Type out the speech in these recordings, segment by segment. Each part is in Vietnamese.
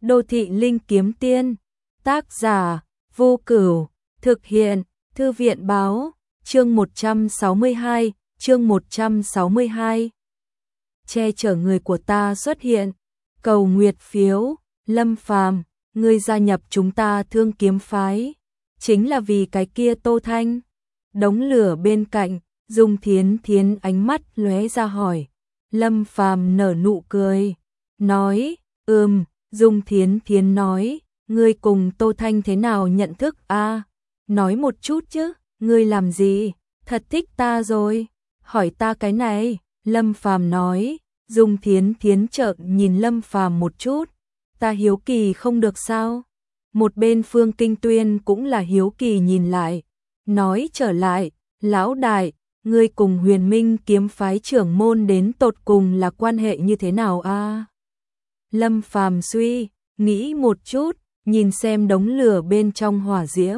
Đô thị linh kiếm tiên. Tác giả Vô Cửu. Thực hiện Thư viện báo. Chương 162. Chương 162. Che chở người của ta xuất hiện. Cầu nguyệt phiếu. Lâm Phàm, ngươi gia nhập chúng ta Thương Kiếm phái chính là vì cái kia Tô Thanh? Đống lửa bên cạnh, Dung Thiến Thiến ánh mắt lóe ra hỏi. Lâm Phàm nở nụ cười, nói, Dung Thiến Thiến nói, ngươi cùng Tô Thanh thế nào nhận thức a? Nói một chút chứ, ngươi làm gì? Thật thích ta rồi, hỏi ta cái này. Lâm Phàm nói. Dung Thiến Thiến trợn nhìn Lâm Phàm một chút. Ta hiếu kỳ không được sao? Một bên Phương Kinh Tuyên cũng là hiếu kỳ nhìn lại, nói trở lại, lão đại, ngươi cùng Huyền Minh kiếm phái trưởng môn đến tột cùng là quan hệ như thế nào a? Lâm Phàm suy nghĩ một chút, nhìn xem đống lửa bên trong hỏa diễm,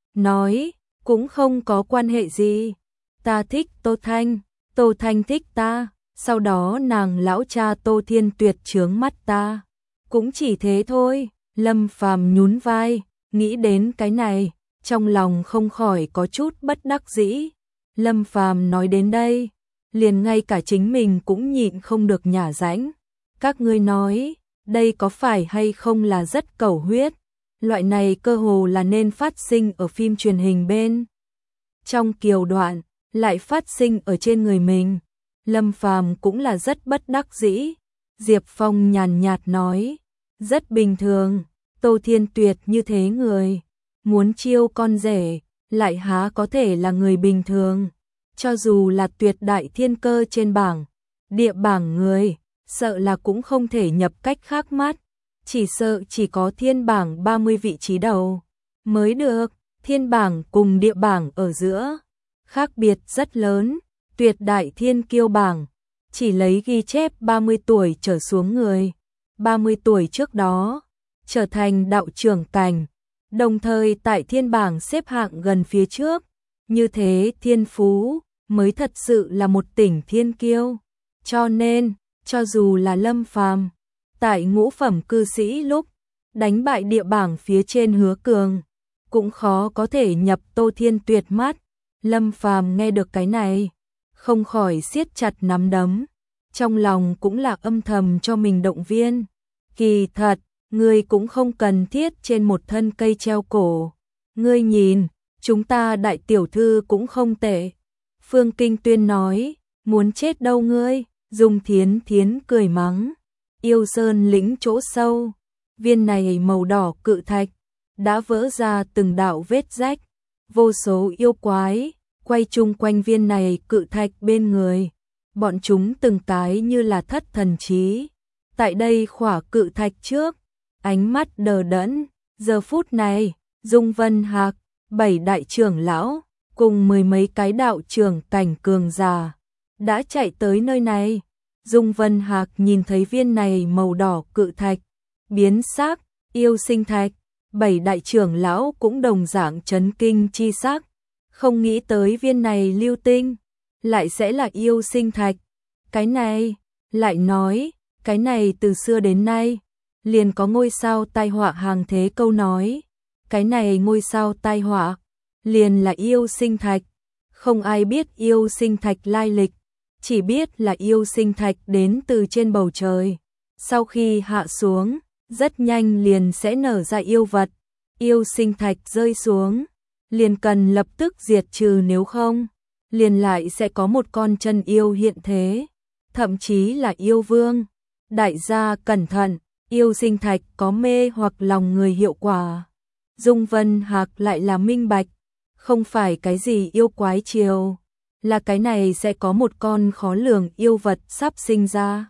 nói, cũng không có quan hệ gì. Ta thích Tô Thanh, Tô Thanh thích ta, sau đó nàng lão cha Tô Thiên Tuyệt chướng mắt ta. Cũng chỉ thế thôi. Lâm Phàm nhún vai, nghĩ đến cái này, trong lòng không khỏi có chút bất đắc dĩ. Lâm Phàm nói đến đây, liền ngay cả chính mình cũng nhịn không được nhả rãnh. Các ngươi nói, đây có phải hay không là rất cầu huyết? Loại này cơ hồ là nên phát sinh ở phim truyền hình bên trong kiều đoạn, lại phát sinh ở trên người mình. Lâm Phàm cũng là rất bất đắc dĩ. Diệp Phong nhàn nhạt nói, rất bình thường, Tô Thiên Tuyệt như thế người, muốn chiêu con rể, lại há có thể là người bình thường. Cho dù là tuyệt đại thiên cơ trên bảng, địa bảng người, sợ là cũng không thể nhập cách khác mắt. Chỉ sợ chỉ có thiên bảng 30 vị trí đầu mới được. Thiên bảng cùng địa bảng ở giữa khác biệt rất lớn. Tuyệt đại thiên kiêu bảng chỉ lấy ghi chép 30 tuổi trở xuống người, 30 tuổi trước đó trở thành đạo trưởng cảnh, đồng thời tại thiên bảng xếp hạng gần phía trước. Như thế thiên phú mới thật sự là một tỉnh thiên kiêu. Cho nên, cho dù là Lâm Phàm tại ngũ phẩm cư sĩ lúc đánh bại địa bảng phía trên Hứa Cường, cũng khó có thể nhập Tô Thiên Tuyệt mắt. Lâm Phàm nghe được cái này, không khỏi siết chặt nắm đấm, trong lòng cũng là âm thầm cho mình động viên. Kỳ thật, ngươi cũng không cần thiết trên một thân cây treo cổ. Ngươi nhìn, chúng ta đại tiểu thư cũng không tệ. Phương Kinh Tuyên nói, muốn chết đâu ngươi. Dung Thiến Thiến cười mắng. Yêu Sơn lĩnh chỗ sâu, viên này màu đỏ cự thạch đã vỡ ra từng đạo vết rách. Vô số yêu quái quay chung quanh viên này cự thạch bên người. Bọn chúng từng cái như là thất thần trí. Tại đây khỏa cự thạch trước, ánh mắt đờ đẫn. Giờ phút này, Dung Vân Hạc, 7 đại trưởng lão, cùng 10 mấy cái đạo trưởng cảnh cường già, đã chạy tới nơi này. Dung Vân Hạc nhìn thấy viên này màu đỏ cự thạch, biến sắc, yêu sinh thạch. 7 đại trưởng lão cũng đồng dạng chấn kinh chi sắc. Không nghĩ tới viên này lưu tinh lại sẽ là yêu sinh thạch. Cái này, lại nói, cái này từ xưa đến nay liền có ngôi sao tai họa hàng thế câu nói. Cái này ngôi sao tai họa liền là yêu sinh thạch. Không ai biết yêu sinh thạch lai lịch, chỉ biết là yêu sinh thạch đến từ trên bầu trời. Sau khi hạ xuống, rất nhanh liền sẽ nở ra yêu vật. Yêu sinh thạch rơi xuống, liền cần lập tức diệt trừ, nếu không, liền lại sẽ có một con chân yêu hiện thế, thậm chí là yêu vương. Đại gia cẩn thận, yêu sinh thạch có mê hoặc lòng người hiệu quả. Dung Vân Hạc lại là minh bạch, không phải cái gì yêu quái chiều, là cái này sẽ có một con khó lường yêu vật sắp sinh ra.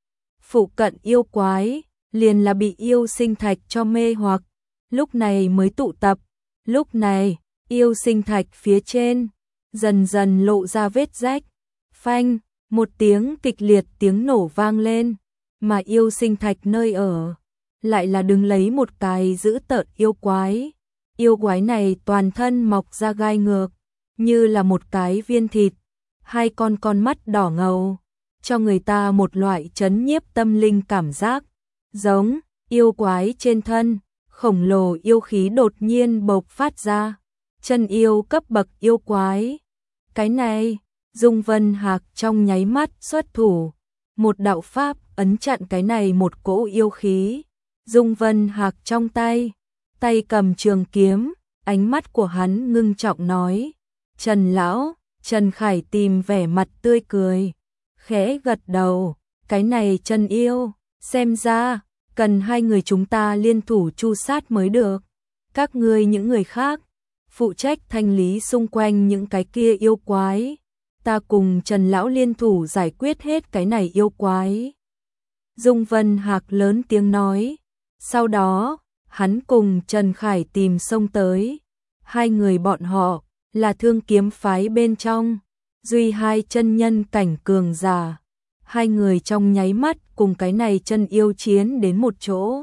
Phụ cận yêu quái, liền là bị yêu sinh thạch cho mê hoặc, lúc này mới tụ tập. Lúc này, yêu sinh thạch phía trên dần dần lộ ra vết rách. Phanh, một tiếng kịch liệt tiếng nổ vang lên, mà yêu sinh thạch nơi ở lại là đứng lấy một cái dữ tợn yêu quái. Yêu quái này toàn thân mọc ra gai ngược, như là một cái viên thịt, hai con mắt đỏ ngầu, cho người ta một loại chấn nhiếp tâm linh cảm giác, giống yêu quái trên thân, khổng lồ yêu khí đột nhiên bộc phát ra, chân yêu cấp bậc yêu quái. Cái này, Dung Vân Hạc trong nháy mắt xuất thủ, một đạo pháp ấn chặn cái này một cỗ yêu khí. Dung Vân Hạc trong tay cầm trường kiếm, ánh mắt của hắn ngưng trọng nói, Trần lão, Trần Khải tìm vẻ mặt tươi cười, khẽ gật đầu, cái này chân yêu, xem ra, cần hai người chúng ta liên thủ tru sát mới được. Các ngươi những người khác, phụ trách thanh lý xung quanh những cái kia yêu quái. Ta cùng Trần lão liên thủ giải quyết hết cái này yêu quái. Dung Vân Hạc lớn tiếng nói. Sau đó, hắn cùng Trần Khải tìm xông tới. Hai người bọn họ là Thương Kiếm phái bên trong, duy hai chân nhân cảnh cường giả. Hai người trong nháy mắt cùng cái này chân yêu chiến đến một chỗ.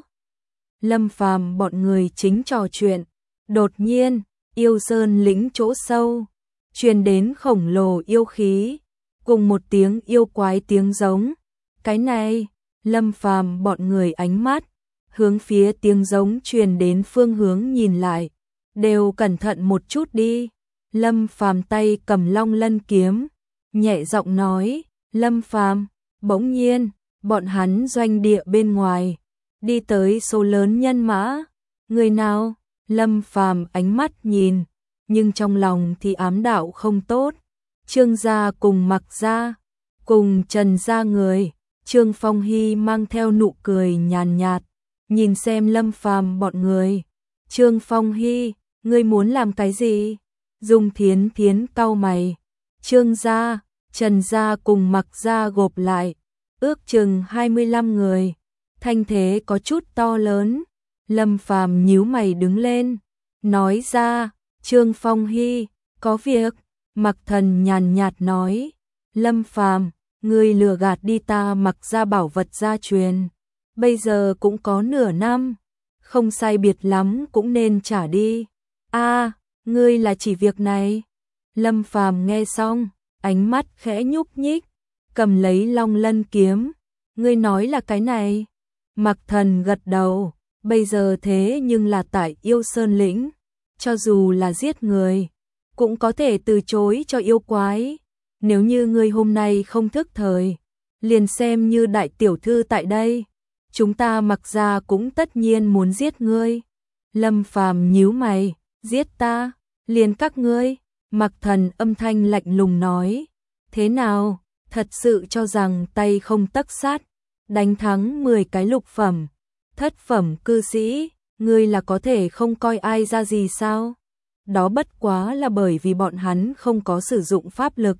Lâm Phàm bọn người chính trò chuyện, đột nhiên, yêu sơn lĩnh chỗ sâu, truyền đến khổng lồ yêu khí, cùng một tiếng yêu quái tiếng giống. Cái này, Lâm Phàm bọn người ánh mắt hướng phía tiếng giống truyền đến phương hướng nhìn lại, đều cẩn thận một chút đi. Lâm Phàm tay cầm Long Lân kiếm, nhẹ giọng nói, Lâm Phàm. Bỗng nhiên, bọn hắn doanh địa bên ngoài, đi tới số lớn nhân mã. Người nào? Lâm Phàm ánh mắt nhìn, nhưng trong lòng thì ám đạo không tốt. Trương gia cùng Mặc gia, cùng Trần gia người. Trương Phong Hy mang theo nụ cười nhàn nhạt, nhìn xem Lâm Phàm bọn người. Trương Phong Hy, ngươi muốn làm cái gì? Dung Thiến Thiến cau mày. Trương gia, Trần gia cùng Mặc gia gộp lại, ước chừng 25 người, thanh thế có chút to lớn. Lâm Phàm nhíu mày đứng lên, nói ra, Trương Phong Hy, có việc. Mặc Thần nhàn nhạt nói, Lâm Phàm, ngươi lừa gạt đi ta Mặc gia bảo vật gia truyền, bây giờ cũng có nửa năm, không sai biệt lắm cũng nên trả đi. A, ngươi là chỉ việc này? Lâm Phàm nghe xong, ánh mắt khẽ nhúc nhích, cầm lấy Long Lân kiếm. Ngươi nói là cái này? Mặc Thần gật đầu, bây giờ thế nhưng là tại Yêu Sơn lĩnh, cho dù là giết người, cũng có thể từ chối cho yêu quái. Nếu như ngươi hôm nay không thức thời, liền xem như đại tiểu thư tại đây, chúng ta Mặc gia cũng tất nhiên muốn giết ngươi. Lâm Phàm nhíu mày, giết ta? Liền các ngươi? Mặc Thần âm thanh lạnh lùng nói, thế nào, thật sự cho rằng tay không tấc sắt, đánh thắng 10 cái lục phẩm, thất phẩm cư sĩ, ngươi là có thể không coi ai ra gì sao? Đó bất quá là bởi vì bọn hắn không có sử dụng pháp lực.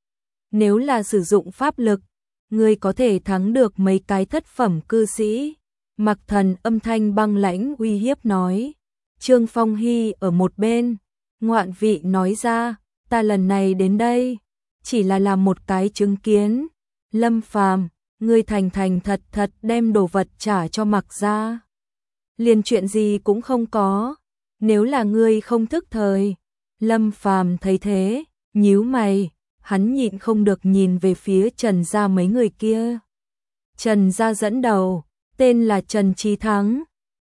Nếu là sử dụng pháp lực, ngươi có thể thắng được mấy cái thất phẩm cư sĩ. Mặc Thần âm thanh băng lãnh uy hiếp nói. Trương Phong Hy ở một bên, ngoạn vị nói ra, ta lần này đến đây, chỉ là làm một cái chứng kiến. Lâm Phàm, ngươi thành thành thật thật đem đồ vật trả cho Mặc gia, liền chuyện gì cũng không có. Nếu là ngươi không thức thời. Lâm Phàm thấy thế, nhíu mày, hắn nhịn không được nhìn về phía Trần gia mấy người kia. Trần gia dẫn đầu, tên là Trần Chí Thắng,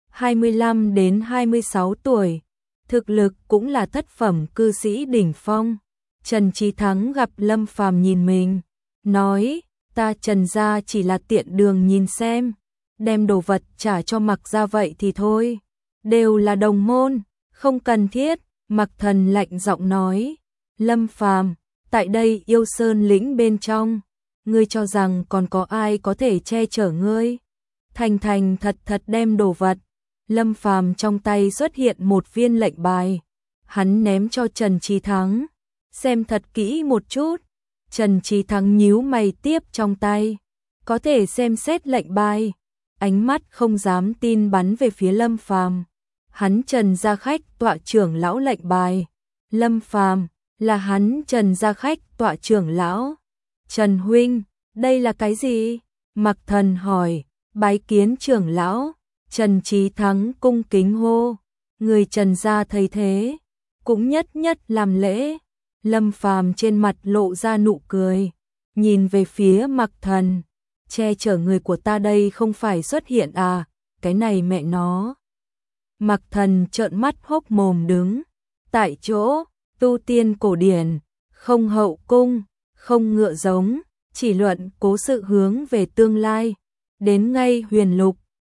25 đến 26 tuổi, thực lực cũng là thất phẩm cư sĩ đỉnh phong. Trần Chí Thắng gặp Lâm Phàm nhìn mình, nói, ta Trần gia chỉ là tiện đường nhìn xem, đem đồ vật trả cho Mặc gia vậy thì thôi, đều là đồng môn, không cần thiết. Mặc Thần lạnh giọng nói, Lâm Phàm, tại đây Yêu Sơn lĩnh bên trong, ngươi cho rằng còn có ai có thể che chở ngươi? Thành thành thật thật đem đồ vật. Lâm Phàm trong tay xuất hiện một viên lệnh bài, hắn ném cho Trần Chí Thắng, xem thật kỹ một chút. Trần Chí Thắng nhíu mày tiếp trong tay, có thể xem xét lệnh bài, ánh mắt không dám tin bắn về phía Lâm Phàm. Hắn Trần gia khách tọa trưởng lão lệnh bài. Lâm Phàm, là hắn Trần gia khách tọa trưởng lão. Trần huynh, đây là cái gì? Mặc Thần hỏi. Bái kiến trưởng lão. Trần Chí Thắng cung kính hô. Người Trần gia thấy thế, cũng nhất nhất làm lễ. Lâm Phàm trên mặt lộ ra nụ cười, nhìn về phía Mặc Thần. Che chở người của ta đây không phải xuất hiện à? cái này mẹ nó. Mặc Thần trợn mắt hốc mồm đứng tại chỗ, tu tiên cổ điển, không hậu cung, không ngựa giống, chỉ luận cố sự hướng về tương lai, đến ngay huyền lục,